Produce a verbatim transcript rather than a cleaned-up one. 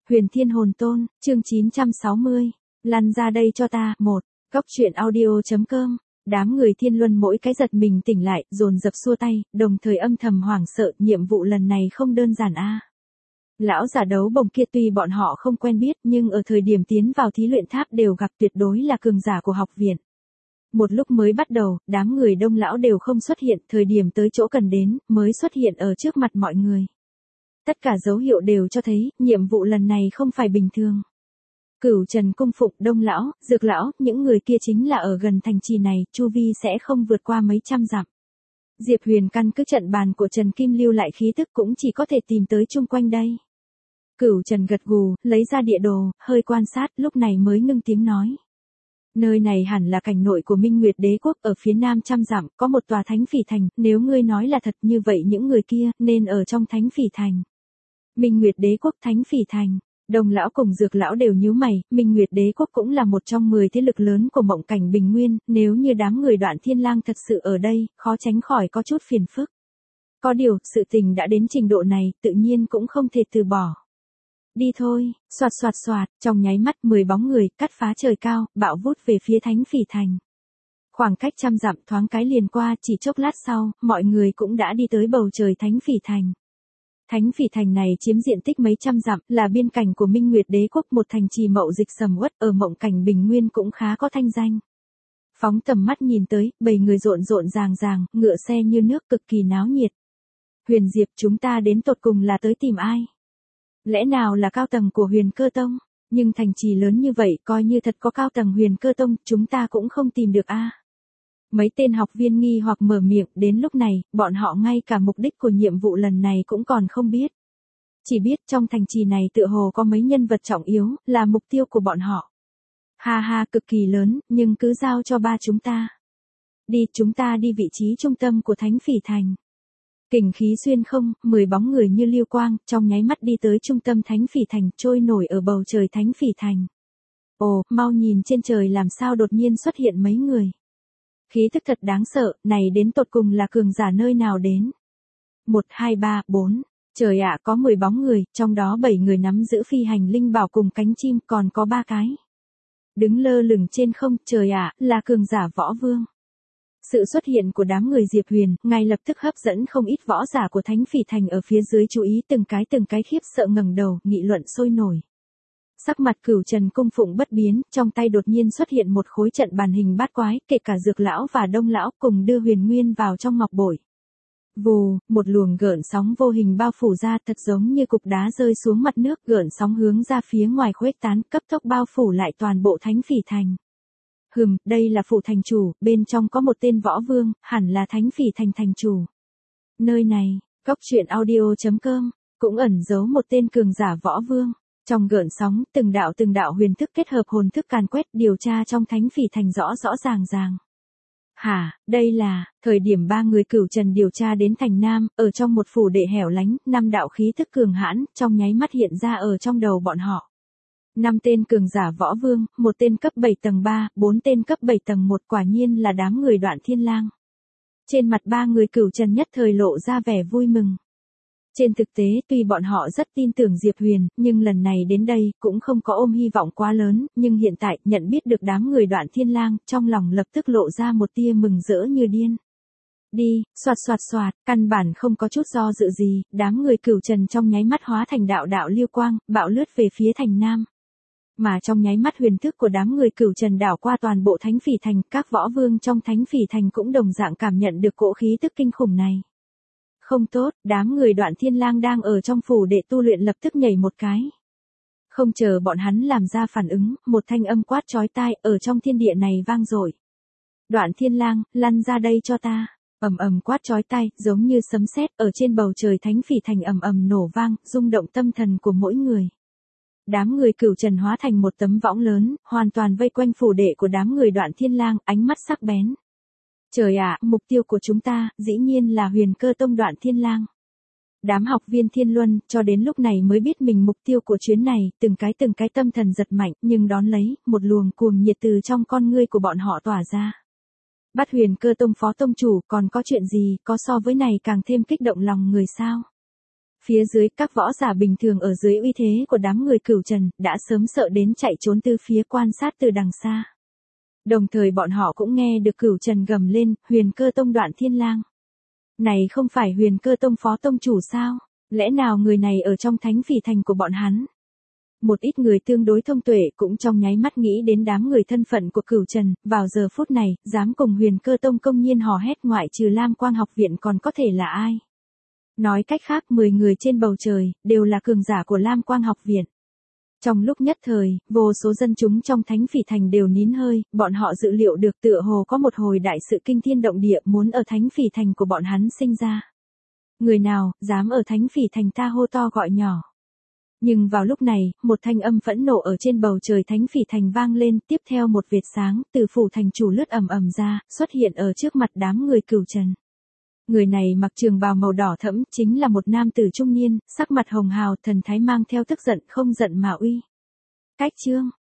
Huyền Thiên Hồn Tôn, chương chín trăm sáu mươi. Lăn ra đây cho ta, một. Góc truyện audio.com. Đám người Thiên Luân mỗi cái giật mình tỉnh lại, dồn dập xua tay, đồng thời âm thầm hoảng sợ, nhiệm vụ lần này không đơn giản a. À. Lão giả đấu bồng kia tuy bọn họ không quen biết, nhưng ở thời điểm tiến vào thí luyện tháp đều gặp tuyệt đối là cường giả của học viện. Một lúc mới bắt đầu, đám người đông lão đều không xuất hiện, thời điểm tới chỗ cần đến, mới xuất hiện ở trước mặt mọi người. Tất cả dấu hiệu đều cho thấy, nhiệm vụ lần này không phải bình thường. Cửu Trần cung phụng, Đông lão, Dược lão, những người kia chính là ở gần thành trì này, chu vi sẽ không vượt qua mấy trăm dặm. Diệp Huyền căn cứ trận bàn của Trần Kim lưu lại khí tức cũng chỉ có thể tìm tới chung quanh đây. Cửu Trần gật gù, lấy ra địa đồ, hơi quan sát, lúc này mới ngưng tiếng nói. Nơi này hẳn là cảnh nội của Minh Nguyệt Đế quốc, ở phía nam trăm dặm, có một tòa Thánh Phỉ Thành, nếu ngươi nói là thật như vậy những người kia, nên ở trong Thánh Phỉ Thành. Minh Nguyệt Đế quốc Thánh Phỉ Thành. Đồng lão cùng Dược lão đều nhíu mày, Minh Nguyệt Đế quốc cũng là một trong mười thế lực lớn của mộng cảnh Bình Nguyên, nếu như đám người Đoạn Thiên Lang thật sự ở đây, khó tránh khỏi có chút phiền phức. Có điều, sự tình đã đến trình độ này, tự nhiên cũng không thể từ bỏ. Đi thôi, xoạt xoạt xoạt, trong nháy mắt mười bóng người, cắt phá trời cao, bạo vút về phía Thánh Phỉ Thành. Khoảng cách trăm dặm thoáng cái liền qua, chỉ chốc lát sau, mọi người cũng đã đi tới bầu trời Thánh Phỉ Thành. Thánh Phỉ Thành này chiếm diện tích mấy trăm dặm, là biên cảnh của Minh Nguyệt Đế quốc, một thành trì mậu dịch sầm uất, ở mộng cảnh Bình Nguyên cũng khá có thanh danh. Phóng tầm mắt nhìn tới, bầy người rộn rộn ràng ràng, ngựa xe như nước, cực kỳ náo nhiệt. Huyền Diệp, chúng ta đến tột cùng là tới tìm ai? Lẽ nào là cao tầng của Huyền Cơ Tông? Nhưng thành trì lớn như vậy, coi như thật có cao tầng Huyền Cơ Tông, chúng ta cũng không tìm được a. À. Mấy tên học viên nghi hoặc mở miệng, đến lúc này, bọn họ ngay cả mục đích của nhiệm vụ lần này cũng còn không biết. Chỉ biết trong thành trì này tựa hồ có mấy nhân vật trọng yếu, là mục tiêu của bọn họ. Ha ha, cực kỳ lớn, nhưng cứ giao cho ba chúng ta. Đi, chúng ta đi vị trí trung tâm của Thánh Phỉ Thành. Kình khí xuyên không, mười bóng người như lưu quang, trong nháy mắt đi tới trung tâm Thánh Phỉ Thành, trôi nổi ở bầu trời Thánh Phỉ Thành. Ồ, mau nhìn trên trời làm sao đột nhiên xuất hiện mấy người. Khí tức thật đáng sợ, này đến tột cùng là cường giả nơi nào đến. Một, hai, ba, bốn. Trời ạ, có mười bóng người, trong đó bảy người nắm giữ phi hành linh bảo cùng cánh chim, còn có ba cái. Đứng lơ lửng trên không, trời ạ, là cường giả võ vương. Sự xuất hiện của đám người Diệp Huyền, ngay lập tức hấp dẫn không ít võ giả của Thánh Phỉ Thành ở phía dưới chú ý từng cái từng cái khiếp sợ ngẩng đầu, nghị luận sôi nổi. Sắc mặt Cửu Trần cung phụng bất biến, trong tay đột nhiên xuất hiện một khối trận bàn hình bát quái, kể cả Dược lão và Đông lão cùng đưa Huyền Nguyên vào trong ngọc bội. Vù, một luồng gợn sóng vô hình bao phủ ra, thật giống như cục đá rơi xuống mặt nước, gợn sóng hướng ra phía ngoài khuếch tán, cấp tốc bao phủ lại toàn bộ Thánh Phỉ Thành. Hừm, đây là phủ thành chủ, bên trong có một tên võ vương, hẳn là Thánh Phỉ Thành thành chủ. Nơi này, góc truyện audio.com, cũng ẩn giấu một tên cường giả võ vương. Trong gợn sóng, từng đạo từng đạo huyền thức kết hợp hồn thức càn quét, điều tra trong Thánh Phỉ Thành rõ rõ ràng ràng. Hả, đây là, thời điểm ba người Cửu Trần điều tra đến thành Nam, ở trong một phủ đệ hẻo lánh, năm đạo khí thức cường hãn, trong nháy mắt hiện ra ở trong đầu bọn họ. Năm tên cường giả võ vương, một tên cấp bảy tầng ba, bốn tên cấp bảy tầng một, quả nhiên là đám người Đoạn Thiên Lang. Trên mặt ba người Cửu Trần nhất thời lộ ra vẻ vui mừng. Trên thực tế, tuy bọn họ rất tin tưởng Diệp Huyền, nhưng lần này đến đây, cũng không có ôm hy vọng quá lớn, nhưng hiện tại, nhận biết được đám người Đoạn Thiên Lang, trong lòng lập tức lộ ra một tia mừng rỡ như điên. Đi, xoạt xoạt xoạt, căn bản không có chút do dự gì, đám người Cửu Trần trong nháy mắt hóa thành đạo đạo lưu quang, bạo lướt về phía thành Nam. Mà trong nháy mắt huyền thức của đám người Cửu Trần đảo qua toàn bộ Thánh Phỉ Thành, các võ vương trong Thánh Phỉ Thành cũng đồng dạng cảm nhận được cỗ khí tức kinh khủng này. Không tốt, đám người Đoạn Thiên Lang đang ở trong phủ đệ tu luyện lập tức nhảy một cái. Không chờ bọn hắn làm ra phản ứng, một thanh âm quát chói tai ở trong thiên địa này vang dội. Đoạn Thiên Lang, lăn ra đây cho ta. Ầm ầm quát chói tai, giống như sấm sét ở trên bầu trời Thánh Phỉ Thành ầm ầm nổ vang, rung động tâm thần của mỗi người. Đám người Cửu Trần hóa thành một tấm võng lớn, hoàn toàn vây quanh phủ đệ của đám người Đoạn Thiên Lang, ánh mắt sắc bén. Trời ạ, mục tiêu của chúng ta, dĩ nhiên là Huyền Cơ Tông Đoạn Thiên Lang. Đám học viên Thiên Luân, cho đến lúc này mới biết mình mục tiêu của chuyến này, từng cái từng cái tâm thần giật mạnh, nhưng đón lấy, một luồng cuồng nhiệt từ trong con ngươi của bọn họ tỏa ra. Bắt Huyền Cơ Tông phó tông chủ, còn có chuyện gì, có so với này càng thêm kích động lòng người sao? Phía dưới các võ giả bình thường ở dưới uy thế của đám người Cửu Trần, đã sớm sợ đến chạy trốn từ phía quan sát từ đằng xa. Đồng thời bọn họ cũng nghe được Cửu Trần gầm lên, Huyền Cơ Tông Đoạn Thiên Lang. Này không phải Huyền Cơ Tông phó tông chủ sao? Lẽ nào người này ở trong thánh phỉ thành của bọn hắn? Một ít người tương đối thông tuệ cũng trong nháy mắt nghĩ đến đám người thân phận của Cửu Trần, vào giờ phút này, dám cùng Huyền Cơ Tông công nhiên hò hét ngoại trừ Lam Quang học viện còn có thể là ai? Nói cách khác mười người trên bầu trời, đều là cường giả của Lam Quang học viện. Trong lúc nhất thời, vô số dân chúng trong thánh phỉ thành đều nín hơi, bọn họ dự liệu được tựa hồ có một hồi đại sự kinh thiên động địa muốn ở thánh phỉ thành của bọn hắn sinh ra. Người nào, dám ở thánh phỉ thành ta hô to gọi nhỏ. Nhưng vào lúc này, một thanh âm phẫn nộ ở trên bầu trời thánh phỉ thành vang lên, tiếp theo một vệt sáng, từ phủ thành chủ lướt ầm ầm ra, xuất hiện ở trước mặt đám người Cửu Trần. Người này mặc trường bào màu đỏ thẫm, chính là một nam tử trung niên, sắc mặt hồng hào, thần thái mang theo tức giận không giận mà uy. Cách chương,